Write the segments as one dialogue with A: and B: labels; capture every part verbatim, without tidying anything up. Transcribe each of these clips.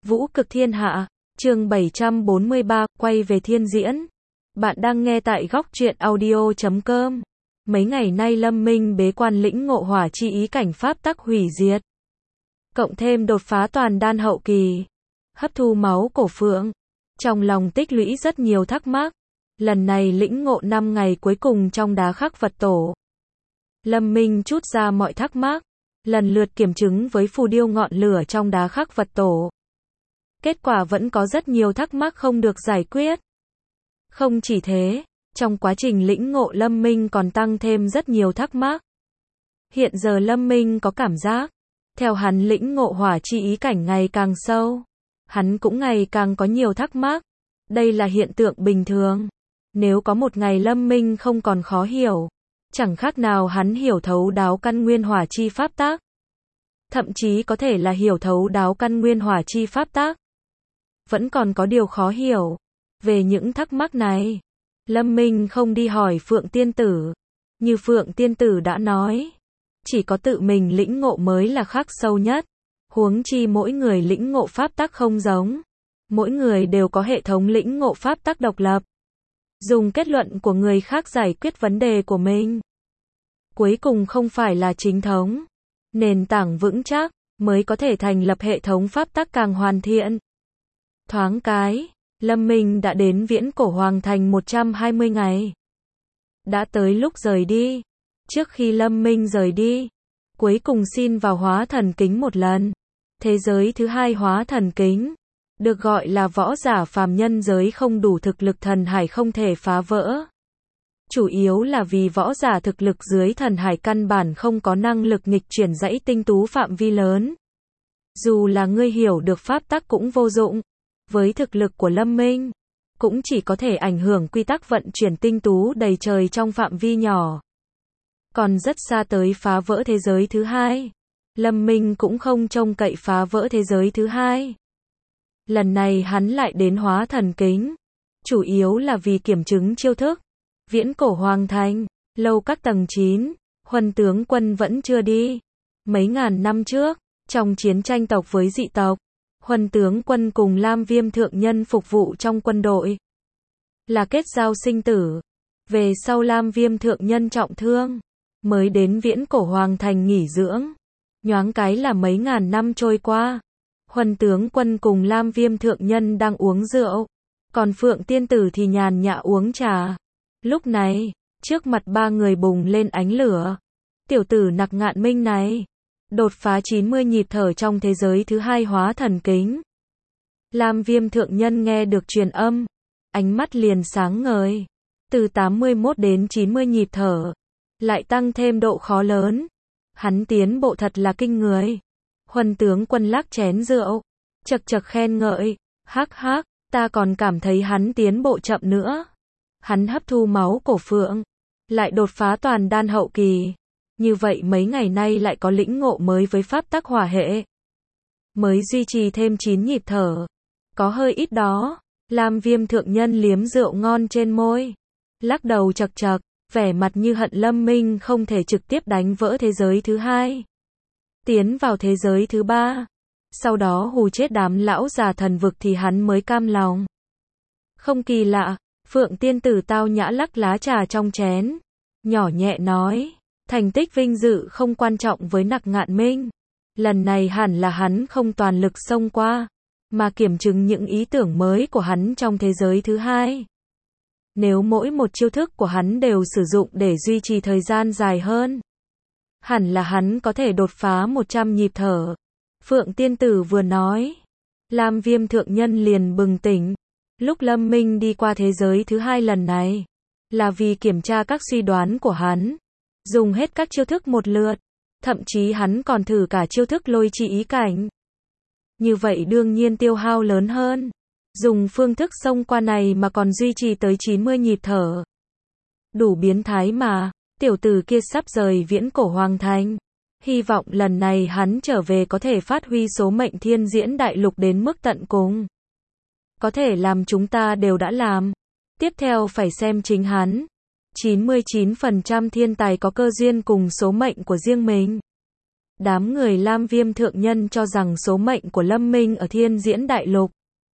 A: Vũ cực thiên hạ, chương bảy trăm bốn mươi ba, quay về thiên diễn. Bạn đang nghe tại góc truyện audio chấm com. Mấy ngày nay Lâm Minh bế quan lĩnh ngộ hỏa chi ý cảnh pháp tắc hủy diệt. Cộng thêm đột phá toàn đan hậu kỳ, hấp thu máu cổ phượng. Trong lòng tích lũy rất nhiều thắc mắc. Lần này lĩnh ngộ năm ngày cuối cùng trong đá khắc Phật tổ. Lâm Minh trút ra mọi thắc mắc, lần lượt kiểm chứng với phù điêu ngọn lửa trong đá khắc Phật tổ. Kết quả vẫn có rất nhiều thắc mắc không được giải quyết. Không chỉ thế, trong quá trình lĩnh ngộ Lâm Minh còn tăng thêm rất nhiều thắc mắc. Hiện giờ Lâm Minh có cảm giác, theo hắn lĩnh ngộ hỏa chi ý cảnh ngày càng sâu, hắn cũng ngày càng có nhiều thắc mắc. Đây là hiện tượng bình thường. Nếu có một ngày Lâm Minh không còn khó hiểu, chẳng khác nào hắn hiểu thấu đáo căn nguyên hỏa chi pháp tắc. Thậm chí có thể là hiểu thấu đáo căn nguyên hỏa chi pháp tắc. Vẫn còn có điều khó hiểu. Về những thắc mắc này, Lâm Minh không đi hỏi Phượng Tiên Tử. Như Phượng Tiên Tử đã nói, chỉ có tự mình lĩnh ngộ mới là khắc sâu nhất. Huống chi mỗi người lĩnh ngộ pháp tắc không giống. Mỗi người đều có hệ thống lĩnh ngộ pháp tắc độc lập. Dùng kết luận của người khác giải quyết vấn đề của mình. Cuối cùng không phải là chính thống. Nền tảng vững chắc, mới có thể thành lập hệ thống pháp tắc càng hoàn thiện. Thoáng cái, Lâm Minh đã đến Viễn Cổ Hoàng Thành một trăm hai mươi ngày. Đã tới lúc rời đi. Trước khi Lâm Minh rời đi, cuối cùng xin vào hóa thần kính một lần. Thế giới thứ hai hóa thần kính, được gọi là võ giả phàm nhân giới không đủ thực lực thần hải không thể phá vỡ. Chủ yếu là vì võ giả thực lực dưới thần hải căn bản không có năng lực nghịch chuyển dãy tinh tú phạm vi lớn. Dù là ngươi hiểu được pháp tắc cũng vô dụng. Với thực lực của Lâm Minh, cũng chỉ có thể ảnh hưởng quy tắc vận chuyển tinh tú đầy trời trong phạm vi nhỏ. Còn rất xa tới phá vỡ thế giới thứ hai. Lâm Minh cũng không trông cậy phá vỡ thế giới thứ hai. Lần này hắn lại đến hóa thần kính. Chủ yếu là vì kiểm chứng chiêu thức. Viễn Cổ Hoàng Thành, lâu các tầng chín, Huân tướng quân vẫn chưa đi. Mấy ngàn năm trước, trong chiến tranh tộc với dị tộc, Huân tướng quân cùng Lam Viêm thượng nhân phục vụ trong quân đội. Là kết giao sinh tử. Về sau Lam Viêm thượng nhân trọng thương, mới đến Viễn Cổ Hoàng Thành nghỉ dưỡng. Nhoáng cái là mấy ngàn năm trôi qua. Huân tướng quân cùng Lam Viêm thượng nhân đang uống rượu. Còn Phượng Tiên Tử thì nhàn nhã uống trà. Lúc này, trước mặt ba người bùng lên ánh lửa. Tiểu tử Nặc Ngạn Minh này, đột phá chín mươi nhịp thở trong thế giới thứ hai hóa thần kính. Lam Viêm thượng nhân nghe được truyền âm, ánh mắt liền sáng ngời. Từ tám mươi mốt đến chín mươi nhịp thở, lại tăng thêm độ khó lớn. Hắn tiến bộ thật là kinh người. Huân tướng quân lắc chén rượu, chật chật khen ngợi, hắc hắc, ta còn cảm thấy hắn tiến bộ chậm nữa. Hắn hấp thu máu cổ phượng, lại đột phá toàn đan hậu kỳ. Như vậy mấy ngày nay lại có lĩnh ngộ mới với pháp tắc hỏa hệ. Mới duy trì thêm chín nhịp thở. Có hơi ít đó. Lam Viêm thượng nhân liếm rượu ngon trên môi. Lắc đầu chật chật, vẻ mặt như hận Lâm Minh không thể trực tiếp đánh vỡ thế giới thứ hai. Tiến vào thế giới thứ ba. Sau đó hù chết đám lão già thần vực thì hắn mới cam lòng. Không kỳ lạ, Phượng Tiên Tử tao nhã lắc lá trà trong chén. Nhỏ nhẹ nói. Thành tích vinh dự không quan trọng với Nặc Ngạn Minh. Lần này hẳn là hắn không toàn lực xông qua, mà kiểm chứng những ý tưởng mới của hắn trong thế giới thứ hai. Nếu mỗi một chiêu thức của hắn đều sử dụng để duy trì thời gian dài hơn, hẳn là hắn có thể đột phá một trăm nhịp thở. Phượng Tiên Tử vừa nói, Lam Viêm thượng nhân liền bừng tỉnh. Lúc Lâm Minh đi qua thế giới thứ hai lần này, là vì kiểm tra các suy đoán của hắn. Dùng hết các chiêu thức một lượt. Thậm chí hắn còn thử cả chiêu thức lôi chi ý cảnh. Như vậy đương nhiên tiêu hao lớn hơn. Dùng phương thức xông qua này mà còn duy trì tới chín mươi nhịp thở. Đủ biến thái mà. Tiểu tử kia sắp rời Viễn Cổ Hoàng Thành. Hy vọng lần này hắn trở về có thể phát huy số mệnh thiên diễn đại lục đến mức tận cùng. Có thể làm chúng ta đều đã làm. Tiếp theo phải xem chính hắn. chín mươi chín phần trăm thiên tài có cơ duyên cùng số mệnh của riêng mình. Đám người Lam Viêm thượng nhân cho rằng số mệnh của Lâm Minh ở Thiên Diễn Đại Lục.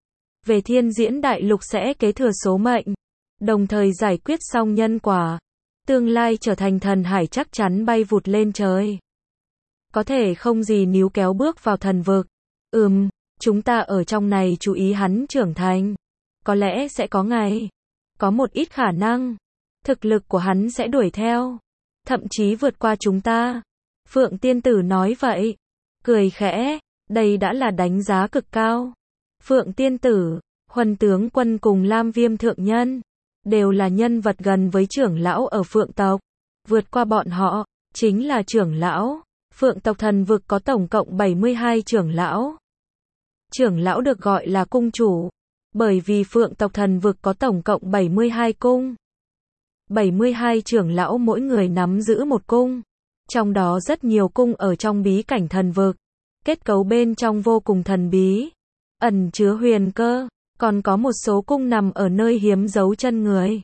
A: Về Thiên Diễn Đại Lục sẽ kế thừa số mệnh, đồng thời giải quyết xong nhân quả. Tương lai trở thành thần hải chắc chắn bay vụt lên trời. Có thể không gì níu kéo bước vào thần vực. Ừm, chúng ta ở trong này chú ý hắn trưởng thành. Có lẽ sẽ có ngày. Có một ít khả năng. Thực lực của hắn sẽ đuổi theo. Thậm chí vượt qua chúng ta. Phượng tiên tử nói vậy. Cười khẽ. Đây đã là đánh giá cực cao. Phượng tiên tử, Huân tướng quân cùng Lam Viêm thượng nhân. Đều là nhân vật gần với trưởng lão ở Phượng tộc. Vượt qua bọn họ, chính là trưởng lão. Phượng tộc thần vực có tổng cộng bảy mươi hai trưởng lão. Trưởng lão được gọi là cung chủ. Bởi vì Phượng tộc thần vực có tổng cộng bảy mươi hai cung. bảy mươi hai trưởng lão mỗi người nắm giữ một cung. Trong đó rất nhiều cung ở trong bí cảnh thần vực. Kết cấu bên trong vô cùng thần bí. Ẩn chứa huyền cơ. Còn có một số cung nằm ở nơi hiếm giấu chân người.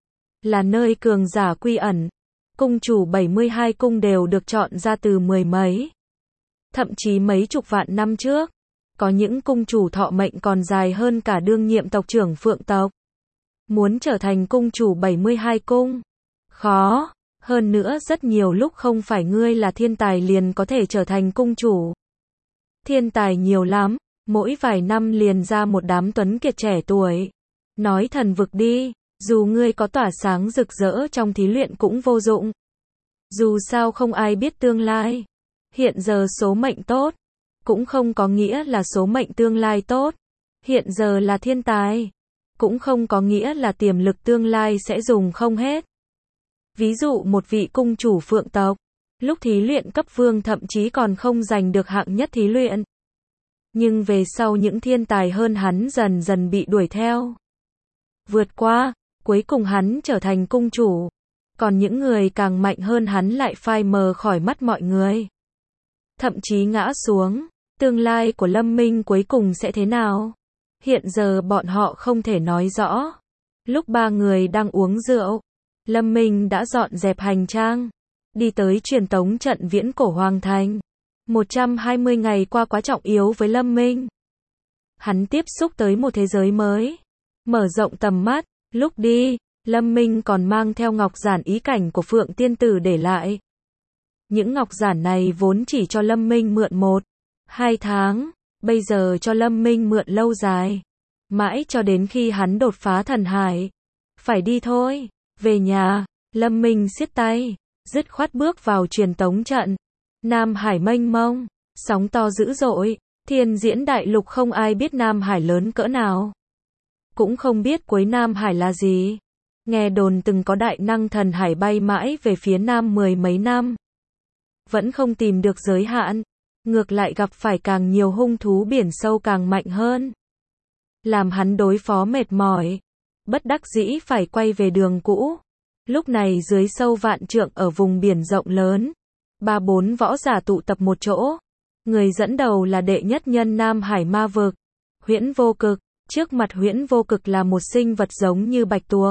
A: Là nơi cường giả quy ẩn. Cung chủ bảy mươi hai cung đều được chọn ra từ mười mấy. Thậm chí mấy chục vạn năm trước. Có những cung chủ thọ mệnh còn dài hơn cả đương nhiệm tộc trưởng Phượng tộc. Muốn trở thành cung chủ bảy mươi hai cung. Khó. Hơn nữa rất nhiều lúc không phải ngươi là thiên tài liền có thể trở thành cung chủ. Thiên tài nhiều lắm. Mỗi vài năm liền ra một đám tuấn kiệt trẻ tuổi. Nói thần vực đi, dù ngươi có tỏa sáng rực rỡ trong thí luyện cũng vô dụng. Dù sao không ai biết tương lai. Hiện giờ số mệnh tốt, cũng không có nghĩa là số mệnh tương lai tốt. Hiện giờ là thiên tài, cũng không có nghĩa là tiềm lực tương lai sẽ dùng không hết. Ví dụ một vị cung chủ Phượng tộc, lúc thí luyện cấp vương thậm chí còn không giành được hạng nhất thí luyện. Nhưng về sau những thiên tài hơn hắn dần dần bị đuổi theo. Vượt qua, cuối cùng hắn trở thành cung chủ. Còn những người càng mạnh hơn hắn lại phai mờ khỏi mắt mọi người. Thậm chí ngã xuống. Tương lai của Lâm Minh cuối cùng sẽ thế nào? Hiện giờ bọn họ không thể nói rõ. Lúc ba người đang uống rượu, Lâm Minh đã dọn dẹp hành trang. Đi tới truyền tống trận viễn cổ hoàng thành. một trăm hai mươi ngày qua quá trọng yếu với Lâm Minh. Hắn tiếp xúc tới một thế giới mới. Mở rộng tầm mắt. Lúc đi, Lâm Minh còn mang theo ngọc giản ý cảnh của Phượng tiên tử để lại. Những ngọc giản này vốn chỉ cho Lâm Minh mượn một, hai tháng. Bây giờ cho Lâm Minh mượn lâu dài. Mãi cho đến khi hắn đột phá thần hải. Phải đi thôi. Về nhà, Lâm Minh siết tay. Dứt khoát bước vào truyền tống trận. Nam Hải mênh mông, sóng to dữ dội, Thiên Diễn Đại Lục không ai biết Nam Hải lớn cỡ nào. Cũng không biết cuối Nam Hải là gì. Nghe đồn từng có đại năng thần hải bay mãi về phía Nam mười mấy năm. Vẫn không tìm được giới hạn. Ngược lại gặp phải càng nhiều hung thú biển sâu càng mạnh hơn. Làm hắn đối phó mệt mỏi. Bất đắc dĩ phải quay về đường cũ. Lúc này dưới sâu vạn trượng ở vùng biển rộng lớn. Ba bốn võ giả tụ tập một chỗ. Người dẫn đầu là đệ nhất nhân Nam Hải ma vực. Huyễn Vô Cực. Trước mặt Huyễn Vô Cực là một sinh vật giống như bạch tuộc.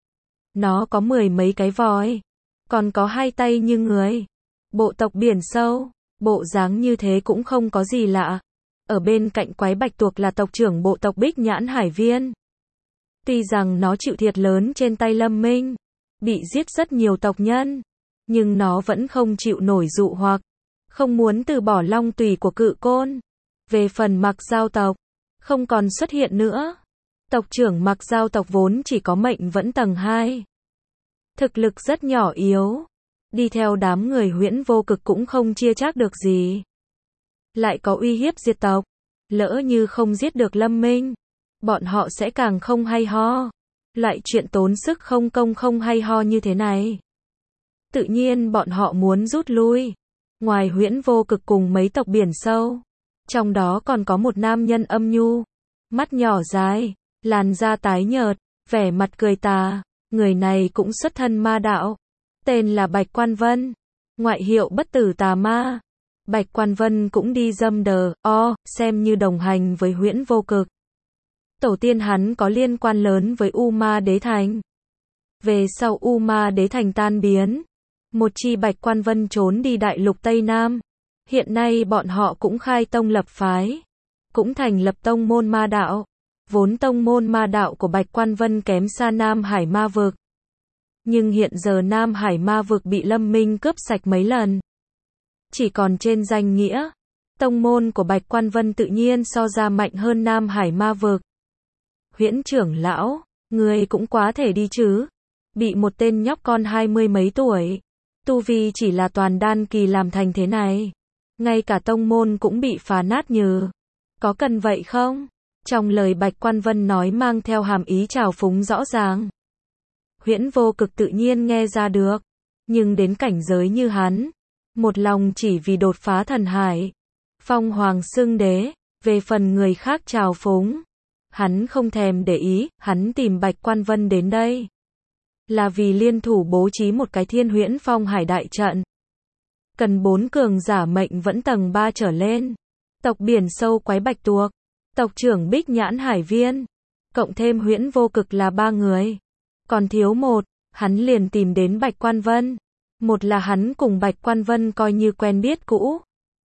A: Nó có mười mấy cái vòi. Còn có hai tay như người. Bộ tộc biển sâu. Bộ dáng như thế cũng không có gì lạ. Ở bên cạnh quái bạch tuộc là tộc trưởng bộ tộc Bích Nhãn Hải Viên. Tuy rằng nó chịu thiệt lớn trên tay Lâm Minh. Bị giết rất nhiều tộc nhân. Nhưng nó vẫn không chịu nổi dụ hoặc. Không muốn từ bỏ long tùy của Cự Côn. Về phần Mặc Giao tộc. Không còn xuất hiện nữa. Tộc trưởng Mặc Giao tộc vốn chỉ có mệnh vẫn tầng hai. Thực lực rất nhỏ yếu. Đi theo đám người Huyễn Vô Cực cũng không chia chác được gì. Lại có uy hiếp diệt tộc. Lỡ như không giết được Lâm Minh. Bọn họ sẽ càng không hay ho. Lại chuyện tốn sức không công không hay ho như thế này. Tự nhiên bọn họ muốn rút lui. Ngoài Huyễn Vô Cực cùng mấy tộc biển sâu. Trong đó còn có một nam nhân âm nhu. Mắt nhỏ dài. Làn da tái nhợt. Vẻ mặt cười tà. Người này cũng xuất thân ma đạo. Tên là Bạch Quan Vân. Ngoại hiệu bất tử tà ma. Bạch Quan Vân cũng đi dâm đờ, o, xem như đồng hành với Huyễn Vô Cực. Tổ tiên hắn có liên quan lớn với U Ma Đế Thành. Về sau U Ma Đế Thành tan biến. Một chi Bạch Quan Vân trốn đi đại lục Tây Nam. Hiện nay bọn họ cũng khai tông lập phái, cũng thành lập tông môn ma đạo. Vốn tông môn ma đạo của Bạch Quan Vân kém xa Nam Hải ma vực. Nhưng hiện giờ Nam Hải ma vực bị Lâm Minh cướp sạch mấy lần. Chỉ còn trên danh nghĩa, tông môn của Bạch Quan Vân tự nhiên so ra mạnh hơn Nam Hải ma vực. Huyễn trưởng lão, người cũng quá thể đi chứ. Bị một tên nhóc con hai mươi mấy tuổi, tu vi chỉ là toàn đan kỳ làm thành thế này. Ngay cả tông môn cũng bị phá nát nhừ. Có cần vậy không? Trong lời Bạch Quan Vân nói mang theo hàm ý trào phúng rõ ràng. Huyễn Vô Cực tự nhiên nghe ra được. Nhưng đến cảnh giới như hắn, một lòng chỉ vì đột phá thần hải, phong hoàng xưng đế, về phần người khác trào phúng, hắn không thèm để ý. Hắn tìm Bạch Quan Vân đến đây là vì liên thủ bố trí một cái Thiên Huyễn Phong Hải đại trận. Cần bốn cường giả mệnh vẫn tầng ba trở lên. Tộc biển sâu quái bạch tuộc, tộc trưởng Bích Nhãn Hải Viên, cộng thêm Huyễn Vô Cực là ba người. Còn thiếu một, hắn liền tìm đến Bạch Quan Vân. Một là hắn cùng Bạch Quan Vân coi như quen biết cũ.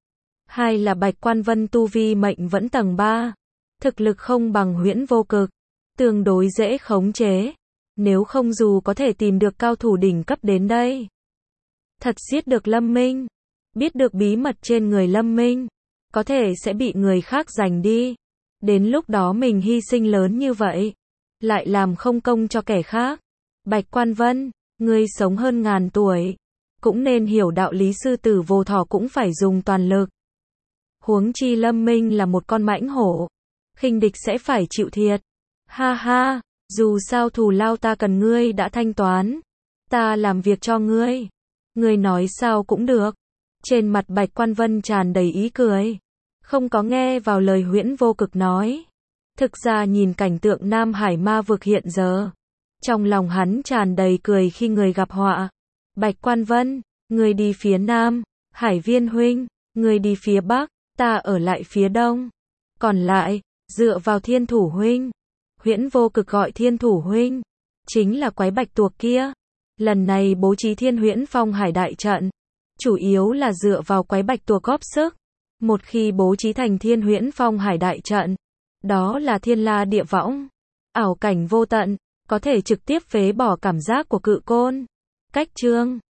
A: Hai là Bạch Quan Vân tu vi mệnh vẫn tầng ba. Thực lực không bằng Huyễn Vô Cực, tương đối dễ khống chế. Nếu không dù có thể tìm được cao thủ đỉnh cấp đến đây, thật giết được Lâm Minh, biết được bí mật trên người Lâm Minh, có thể sẽ bị người khác giành đi. Đến lúc đó mình hy sinh lớn như vậy, lại làm không công cho kẻ khác. Bạch Quan Vân, ngươi sống hơn ngàn tuổi, cũng nên hiểu đạo lý sư tử vô thỏ cũng phải dùng toàn lực. Huống chi Lâm Minh là một con mãnh hổ, khinh địch sẽ phải chịu thiệt. Ha ha, dù sao thù lao ta cần ngươi đã thanh toán, ta làm việc cho ngươi. Ngươi nói sao cũng được. Trên mặt Bạch Quan Vân tràn đầy ý cười, không có nghe vào lời Huyễn Vô Cực nói. Thực ra nhìn cảnh tượng Nam Hải ma vực hiện giờ, trong lòng hắn tràn đầy cười khi người gặp họa. Bạch Quan Vân, ngươi đi phía Nam, Hải Viên huynh, ngươi đi phía Bắc, ta ở lại phía Đông. Còn lại, dựa vào Thiên Thủ huynh. Huyễn Vô Cực gọi Thiên Thủ huynh, chính là quái bạch tuộc kia. Lần này bố trí Thiên Huyễn Phong Hải đại trận, chủ yếu là dựa vào quái bạch tuộc góp sức. Một khi bố trí thành Thiên Huyễn Phong Hải đại trận, đó là thiên la địa võng, ảo cảnh vô tận, có thể trực tiếp phế bỏ cảm giác của cự côn. Cách chương